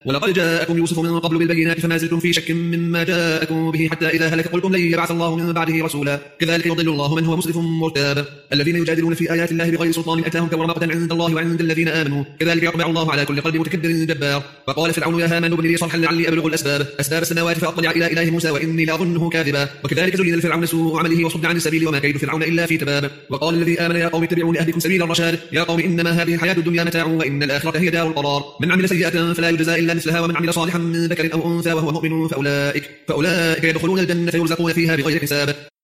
ولقد جاءكم يوسف من قبل بالبينات فما زلتم في شك مما جاءكم به حتى إذا هلك قلتم لن يبعث الله من بعده رسولا كذلك يضل الله من هو مسرف مرتاب الذين يجادلون في آيات الله بغير سلطان أتاهم كبر مقتا عند الله وعند الذين آمنوا كذلك يطبع الله على كل قلب متكبر جبار وقال فرعون يا هامان ابن لي صرحا لعلي أبلغ أسباب السماوات فأطلع إلى إله موسى وإني لأظنه كاذبا وكذلك زين لفرعون سوء عمله وصد عن السبيل وما كيد فرعون إلا في تباب وقال الذي آمن يا قوم اتبعون أهدكم سبيل الرشاد يا قوم إنما هذه الحياة الدنيا متاع وإن الآخرة هي دار القرار من عمل سيئة فلا يجزى إلا مثلها ومن عمل صالحا من ذكر أو أنثى وهو مؤمن فأولئك يدخلون الجنة يرزقون فيها بغير حساب